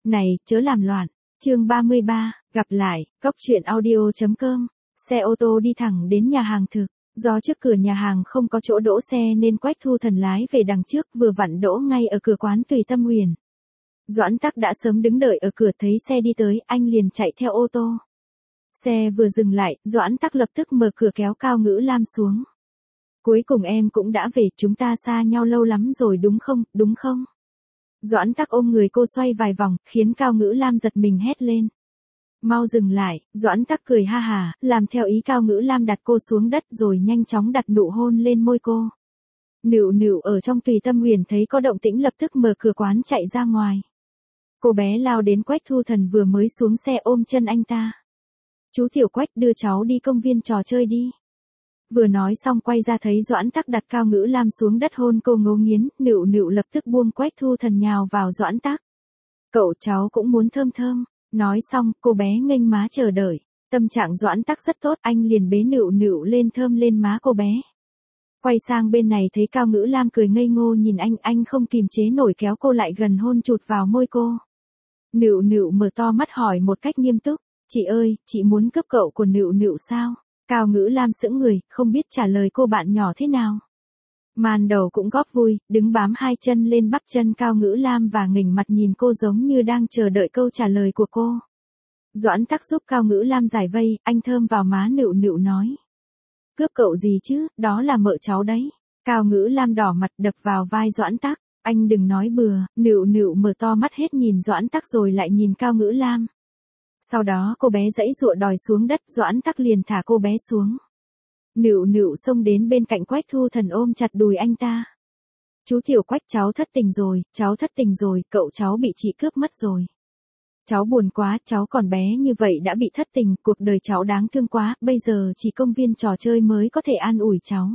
Này, chớ làm loạn. Chương 33, gặp lại, Cóc truyện audio.com. Xe ô tô đi thẳng đến nhà hàng thực. Do trước cửa nhà hàng không có chỗ đỗ xe nên Quách Thu Thần lái về đằng trước, vừa vặn đỗ ngay ở cửa quán Tùy Tâm Huyền. Doãn Tắc đã sớm đứng đợi ở cửa, thấy xe đi tới, anh liền chạy theo ô tô. Xe vừa dừng lại, Doãn Tắc lập tức mở cửa kéo Cao Ngữ Lam xuống. Cuối cùng em cũng đã về, chúng ta xa nhau lâu lắm rồi đúng không? Doãn Tắc ôm người cô xoay vài vòng, khiến Cao Ngữ Lam giật mình hét lên. Mau dừng lại, Doãn Tắc cười ha hà, làm theo ý Cao Ngữ Lam đặt cô xuống đất rồi nhanh chóng đặt nụ hôn lên môi cô. Nựu Nựu ở trong Tùy Tâm Huyền thấy có động tĩnh lập tức mở cửa quán chạy ra ngoài. Cô bé lao đến Quách Thu Thần vừa mới xuống xe ôm chân anh ta. Chú Tiểu Quách, đưa cháu đi công viên trò chơi đi. Vừa nói xong quay ra thấy Doãn Tắc đặt Cao Ngữ Lam xuống đất hôn cô ngấu nghiến, Nựu Nựu lập tức buông Quách Thu Thần nhào vào Doãn Tắc. Cậu cháu cũng muốn thơm thơm. Nói xong, cô bé nghênh má chờ đợi. Tâm trạng Doãn Tắc rất tốt, anh liền bế Nựu Nựu lên thơm lên má cô bé. Quay sang bên này thấy Cao Ngữ Lam cười ngây ngô nhìn anh không kìm chế nổi kéo cô lại gần hôn chụt vào môi cô. Nựu Nựu mở to mắt hỏi một cách nghiêm túc, chị ơi, chị muốn cướp cậu của Nựu Nựu sao? Cao Ngữ Lam sững người, không biết trả lời cô bạn nhỏ thế nào. Màn Đầu cũng góp vui, đứng bám hai chân lên bắp chân Cao Ngữ Lam và nghỉnh mặt nhìn cô giống như đang chờ đợi câu trả lời của cô. Doãn Tắc giúp Cao Ngữ Lam giải vây, anh thơm vào má Nựu Nựu nói. Cướp cậu gì chứ, đó là mợ cháu đấy. Cao Ngữ Lam đỏ mặt đập vào vai Doãn Tắc, anh đừng nói bừa. Nựu Nựu mở to mắt hết nhìn Doãn Tắc rồi lại nhìn Cao Ngữ Lam. Sau đó cô bé giãy giụa đòi xuống đất, Doãn Tắc liền thả cô bé xuống. Nựu Nựu xông đến bên cạnh Quách Thu Thần ôm chặt đùi anh ta. Chú Tiểu Quách, cháu thất tình rồi, cậu cháu bị chị cướp mất rồi. Cháu buồn quá, cháu còn bé như vậy đã bị thất tình, cuộc đời cháu đáng thương quá, bây giờ chỉ công viên trò chơi mới có thể an ủi cháu.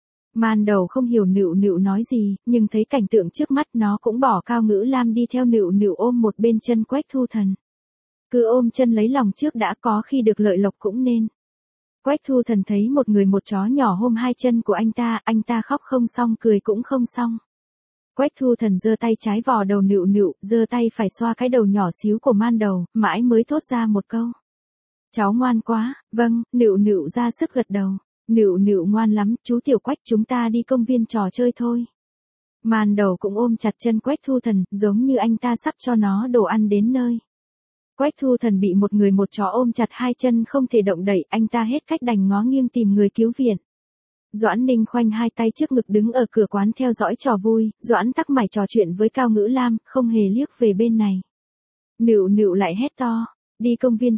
Màn Đầu không hiểu Nựu Nựu nói gì, nhưng thấy cảnh tượng trước mắt nó cũng bỏ Cao Ngữ Lam đi theo Nựu Nựu ôm một bên chân Quách Thu Thần. Cứ ôm chân lấy lòng trước đã, có khi được lợi lộc cũng nên. Quách Thu Thần thấy một người một chó nhỏ ôm hai chân của anh ta khóc không xong cười cũng không xong. Quách Thu Thần giơ tay trái vò đầu Nựu Nựu, giơ tay phải xoa cái đầu nhỏ xíu của Màn Đầu, mãi mới thốt ra một câu. Cháu ngoan quá, vâng, Nựu Nựu ra sức gật đầu. Nựu Nựu ngoan lắm, chú Tiểu Quách, chúng ta đi công viên trò chơi thôi. Màn Đầu cũng ôm chặt chân Quách Thu Thần, giống như anh ta sắp cho nó đồ ăn đến nơi. Quách Thu Thần bị một người một chó ôm chặt hai chân không thể động đậy, anh ta hết cách đành ngó nghiêng tìm người cứu viện. Doãn Ninh khoanh hai tay trước ngực đứng ở cửa quán theo dõi trò vui, Doãn Tắc mải trò chuyện với Cao Ngữ Lam, không hề liếc về bên này. Nựu Nựu lại hét to, đi công viên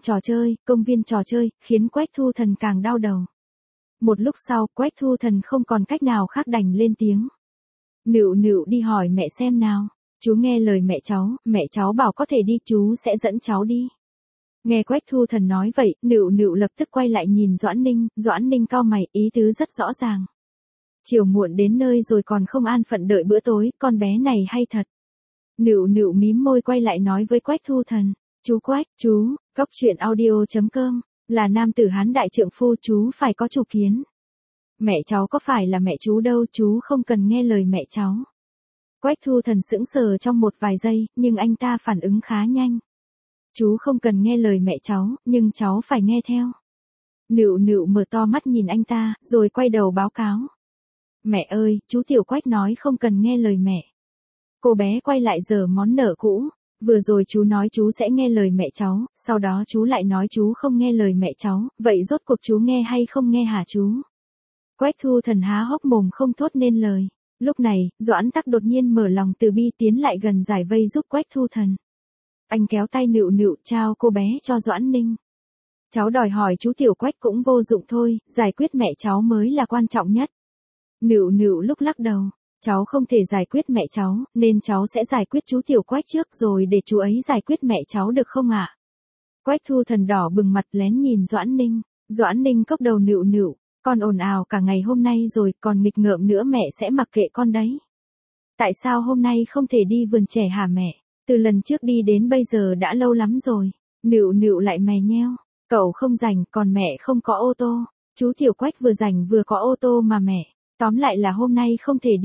trò chơi, khiến Quách Thu Thần càng đau đầu. Một lúc sau, Quách Thu Thần không còn cách nào khác đành lên tiếng. Nựu Nựu đi hỏi mẹ xem nào. Chú nghe lời mẹ cháu bảo có thể đi, chú sẽ dẫn cháu đi. Nghe Quách Thu Thần nói vậy, Nựu Nựu lập tức quay lại nhìn Doãn Ninh cau mày, ý tứ rất rõ ràng. Chiều muộn đến nơi rồi còn không an phận đợi bữa tối, con bé này hay thật. Nựu Nựu mím môi quay lại nói với Quách Thu Thần, chú Quách, chú, Cóc truyện audio.com, là nam tử hán đại trượng phu, chú phải có chủ kiến. Mẹ cháu có phải là mẹ chú đâu, chú không cần nghe lời mẹ cháu. Quách Thu Thần sững sờ trong một vài giây, nhưng anh ta phản ứng khá nhanh. Chú không cần nghe lời mẹ cháu, nhưng cháu phải nghe theo. Nựu Nựu mở to mắt nhìn anh ta, rồi quay đầu báo cáo. Mẹ ơi, chú Tiểu Quách nói không cần nghe lời mẹ. Cô bé quay lại giở món nợ cũ. Vừa rồi chú nói chú sẽ nghe lời mẹ cháu, sau đó chú lại nói chú không nghe lời mẹ cháu, vậy rốt cuộc chú nghe hay không nghe hả chú? Quách Thu Thần há hốc mồm không thốt nên lời. Lúc này, Doãn Tắc đột nhiên mở lòng từ bi tiến lại gần giải vây giúp Quách Thu Thần. Anh kéo tay Nựu Nựu trao cô bé cho Doãn Ninh. Cháu đòi hỏi chú Tiểu Quách cũng vô dụng thôi, giải quyết mẹ cháu mới là quan trọng nhất. Nựu Nựu lúc lắc đầu, cháu không thể giải quyết mẹ cháu, nên cháu sẽ giải quyết chú Tiểu Quách trước rồi để chú ấy giải quyết mẹ cháu được không ạ? Quách Thu Thần đỏ bừng mặt lén nhìn Doãn Ninh cốc đầu Nựu Nựu. Con ồn ào cả ngày hôm nay rồi, còn nghịch ngợm nữa mẹ sẽ mặc kệ con đấy. Tại sao hôm nay không thể đi vườn trẻ hả mẹ? Từ lần trước đi đến bây giờ đã lâu lắm rồi. Nựu Nựu lại mè nheo. Cậu không rảnh, còn mẹ không có ô tô. Chú Tiểu Quách vừa rảnh vừa có ô tô mà mẹ. Tóm lại là hôm nay không thể đi.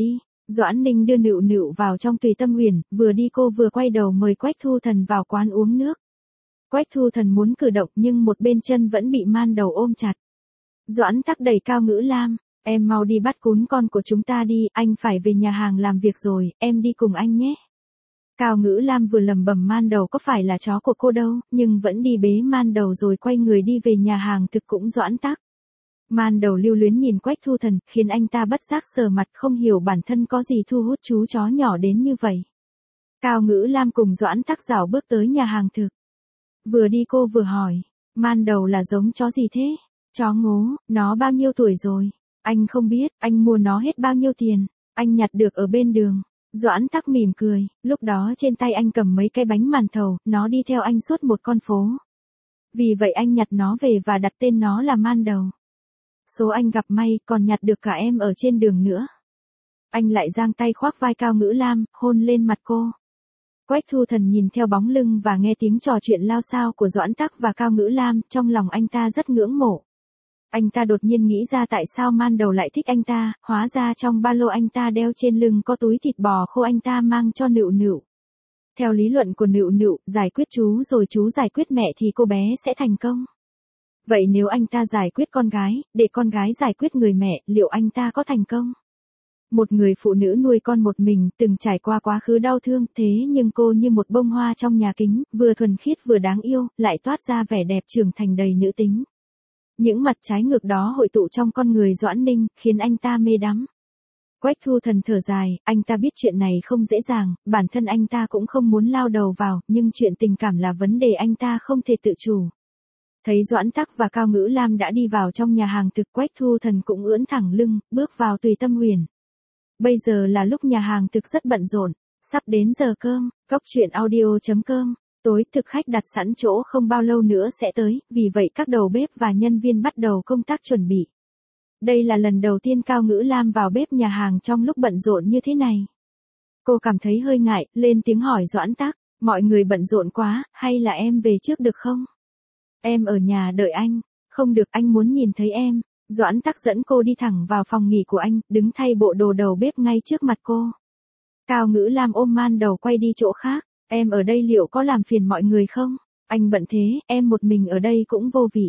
Doãn Ninh đưa Nựu Nựu vào trong Tùy Tâm Uyển, vừa đi cô vừa quay đầu mời Quách Thu Thần vào quán uống nước. Quách Thu Thần muốn cử động nhưng một bên chân vẫn bị Man Đầu ôm chặt. Doãn Tắc đẩy Cao Ngữ Lam, em mau đi bắt cún con của chúng ta đi, anh phải về nhà hàng làm việc rồi, em đi cùng anh nhé. Cao Ngữ Lam vừa lẩm bẩm Man Đầu có phải là chó của cô đâu, nhưng vẫn đi bế Man Đầu rồi quay người đi về nhà hàng thực cũng Doãn Tắc. Man Đầu lưu luyến nhìn Quách Thu Thần, khiến anh ta bất giác sờ mặt không hiểu bản thân có gì thu hút chú chó nhỏ đến như vậy. Cao Ngữ Lam cùng Doãn Tắc rảo bước tới nhà hàng thực. Vừa đi cô vừa hỏi, Man Đầu là giống chó gì thế? Chó ngố, nó bao nhiêu tuổi rồi? Anh không biết, anh mua nó hết bao nhiêu tiền? Anh nhặt được ở bên đường. Doãn Tắc mỉm cười, lúc đó trên tay anh cầm mấy cái bánh màn thầu, nó đi theo anh suốt một con phố. Vì vậy anh nhặt nó về và đặt tên nó là Man Đầu. Số anh gặp may, còn nhặt được cả em ở trên đường nữa. Anh lại giang tay khoác vai Cao Ngữ Lam, hôn lên mặt cô. Quách Thu Thần nhìn theo bóng lưng và nghe tiếng trò chuyện lao xao của Doãn Tắc và Cao Ngữ Lam, trong lòng anh ta rất ngưỡng mộ. Anh ta đột nhiên nghĩ ra tại sao Man Đầu lại thích anh ta, hóa ra trong ba lô anh ta đeo trên lưng có túi thịt bò khô anh ta mang cho Nựu Nựu. Theo lý luận của Nựu Nựu, giải quyết chú rồi chú giải quyết mẹ thì cô bé sẽ thành công. Vậy nếu anh ta giải quyết con gái, để con gái giải quyết người mẹ, liệu anh ta có thành công? Một người phụ nữ nuôi con một mình, từng trải qua quá khứ đau thương, thế nhưng cô như một bông hoa trong nhà kính, vừa thuần khiết vừa đáng yêu, lại toát ra vẻ đẹp trưởng thành đầy nữ tính. Những mặt trái ngược đó hội tụ trong con người Doãn Ninh, khiến anh ta mê đắm. Quách Thu Thần thở dài, anh ta biết chuyện này không dễ dàng, bản thân anh ta cũng không muốn lao đầu vào, nhưng chuyện tình cảm là vấn đề anh ta không thể tự chủ. Thấy Doãn Tắc và Cao Ngữ Lam đã đi vào trong nhà hàng thực, Quách Thu Thần cũng ưỡn thẳng lưng, bước vào Tùy Tâm Uyển. Bây giờ là lúc nhà hàng thực rất bận rộn, sắp đến giờ cơm, coctruyện.audio.com. Tối thực khách đặt sẵn chỗ không bao lâu nữa sẽ tới, vì vậy các đầu bếp và nhân viên bắt đầu công tác chuẩn bị. Đây là lần đầu tiên Cao Ngữ Lam vào bếp nhà hàng trong lúc bận rộn như thế này. Cô cảm thấy hơi ngại, lên tiếng hỏi Doãn Tắc, mọi người bận rộn quá, hay là em về trước được không? Em ở nhà đợi anh. Không được, anh muốn nhìn thấy em. Doãn Tắc dẫn cô đi thẳng vào phòng nghỉ của anh, đứng thay bộ đồ đầu bếp ngay trước mặt cô. Cao Ngữ Lam ôm Man Đầu quay đi chỗ khác. Em ở đây liệu có làm phiền mọi người không? Anh bận thế, em một mình ở đây cũng vô vị.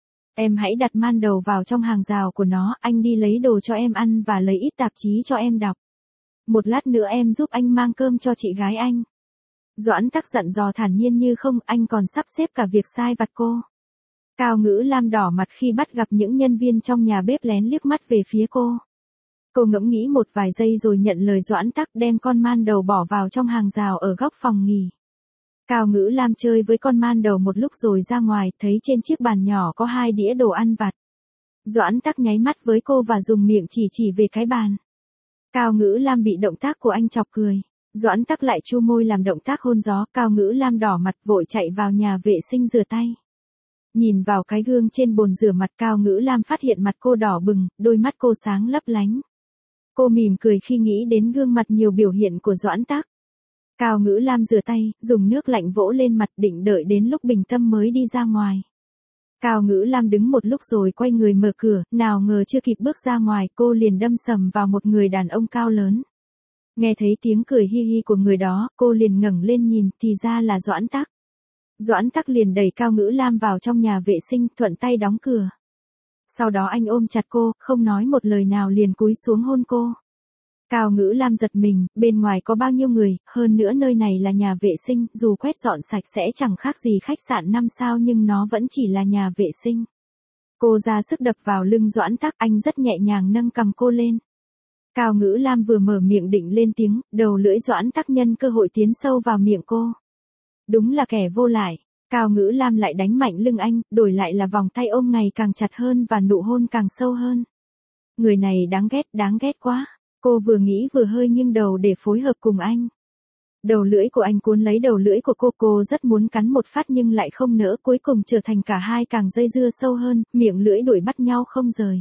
Em hãy đặt Man Đầu vào trong hàng rào của nó, anh đi lấy đồ cho em ăn và lấy ít tạp chí cho em đọc. Một lát nữa em giúp anh mang cơm cho chị gái anh. Doãn Tắc dặn dò thản nhiên như không, anh còn sắp xếp cả việc sai vặt cô. Cao Ngữ Lam đỏ mặt khi bắt gặp những nhân viên trong nhà bếp lén liếc mắt về phía cô. Cô ngẫm nghĩ một vài giây rồi nhận lời Doãn Tắc, đem con Man Đầu bỏ vào trong hàng rào ở góc phòng nghỉ. Cao Ngữ Lam chơi với con Man Đầu một lúc rồi ra ngoài, thấy trên chiếc bàn nhỏ có 2 đĩa đồ ăn vặt. Doãn Tắc nháy mắt với cô và dùng miệng chỉ về cái bàn. Cao Ngữ Lam bị động tác của anh chọc cười. Doãn Tắc lại chu môi làm động tác hôn gió, Cao Ngữ Lam đỏ mặt vội chạy vào nhà vệ sinh rửa tay. Nhìn vào cái gương trên bồn rửa mặt, Cao Ngữ Lam phát hiện mặt cô đỏ bừng, đôi mắt cô sáng lấp lánh. Cô mỉm cười khi nghĩ đến gương mặt nhiều biểu hiện của Doãn Tắc. Cao Ngữ Lam rửa tay, dùng nước lạnh vỗ lên mặt, định đợi đến lúc bình tâm mới đi ra ngoài. Cao Ngữ Lam đứng một lúc rồi quay người mở cửa, nào ngờ chưa kịp bước ra ngoài, cô liền đâm sầm vào một người đàn ông cao lớn. Nghe thấy tiếng cười hi hi của người đó, cô liền ngẩng lên nhìn, thì ra là Doãn Tắc. Doãn Tắc liền đẩy Cao Ngữ Lam vào trong nhà vệ sinh, thuận tay đóng cửa. Sau đó anh ôm chặt cô, không nói một lời nào liền cúi xuống hôn cô. Cao Ngữ Lam giật mình, bên ngoài có bao nhiêu người, hơn nữa nơi này là nhà vệ sinh, dù quét dọn sạch sẽ chẳng khác gì khách sạn 5 sao nhưng nó vẫn chỉ là nhà vệ sinh. Cô ra sức đập vào lưng Doãn Tắc, anh rất nhẹ nhàng nâng cằm cô lên. Cao Ngữ Lam vừa mở miệng định lên tiếng, đầu lưỡi Doãn Tắc nhân cơ hội tiến sâu vào miệng cô. Đúng là kẻ vô lại. Cao Ngữ Lam lại đánh mạnh lưng anh, đổi lại là vòng tay ôm ngày càng chặt hơn và nụ hôn càng sâu hơn. Người này đáng ghét quá. Cô vừa nghĩ vừa hơi nghiêng đầu để phối hợp cùng anh. Đầu lưỡi của anh cuốn lấy đầu lưỡi của cô rất muốn cắn một phát nhưng lại không nỡ, cuối cùng trở thành cả hai càng dây dưa sâu hơn, miệng lưỡi đuổi bắt nhau không rời.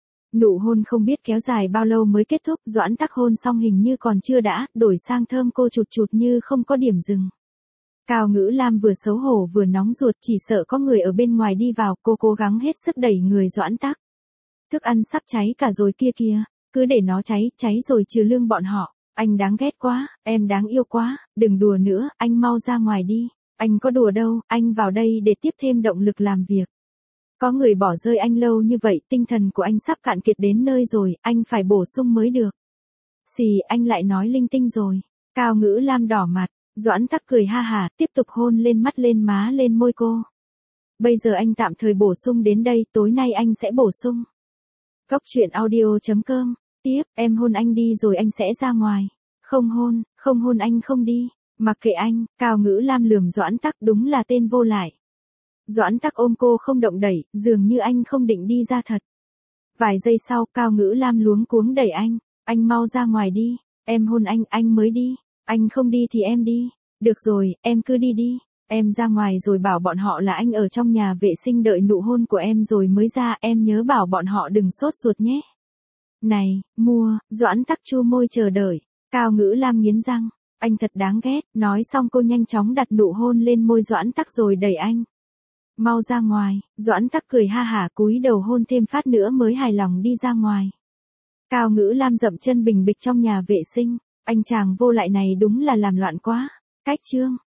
Nụ hôn không biết kéo dài bao lâu mới kết thúc, Doãn Tắc hôn xong hình như còn chưa đã, đổi sang thơm cô chụt như không có điểm dừng. Cao Ngữ Lam vừa xấu hổ vừa nóng ruột, chỉ sợ có người ở bên ngoài đi vào, cô cố gắng hết sức đẩy người Doãn Tắc. Thức ăn sắp cháy cả rồi kia kìa. cứ để nó cháy rồi trừ lương bọn họ. Anh đáng ghét quá, em đáng yêu quá, đừng đùa nữa, anh mau ra ngoài đi. Anh có đùa đâu, anh vào đây để tiếp thêm động lực làm việc. Có người bỏ rơi anh lâu như vậy, tinh thần của anh sắp cạn kiệt đến nơi rồi, anh phải bổ sung mới được. Xì, anh lại nói linh tinh rồi. Cao Ngữ Lam đỏ mặt, Doãn Tắc cười ha hả, tiếp tục hôn lên mắt lên má lên môi cô. Bây giờ anh tạm thời bổ sung đến đây, tối nay anh sẽ bổ sung. Góc truyện audio.com. Tiếp, em hôn anh đi rồi anh sẽ ra ngoài. Không hôn anh không đi. Mặc kệ anh, Cao Ngữ Lam lườm Doãn Tắc, đúng là tên vô lại. Doãn Tắc ôm cô không động đẩy, dường như anh không định đi ra thật. Vài giây sau, Cao Ngữ Lam luống cuống đẩy anh mau ra ngoài đi, em hôn anh mới đi, anh không đi thì em đi. Được rồi, em cứ đi đi, em ra ngoài rồi bảo bọn họ là anh ở trong nhà vệ sinh đợi nụ hôn của em rồi mới ra, em nhớ bảo bọn họ đừng sốt ruột nhé. Này, Doãn Tắc chu môi chờ đợi, Cao Ngữ Lam nghiến răng, anh thật đáng ghét, nói xong cô nhanh chóng đặt nụ hôn lên môi Doãn Tắc rồi đẩy anh. Mau ra ngoài, Doãn Tắc cười ha hả cúi đầu hôn thêm phát nữa mới hài lòng đi ra ngoài. Cao Ngữ Lam dậm chân bình bịch trong nhà vệ sinh, anh chàng vô lại này đúng là làm loạn quá. Cách chương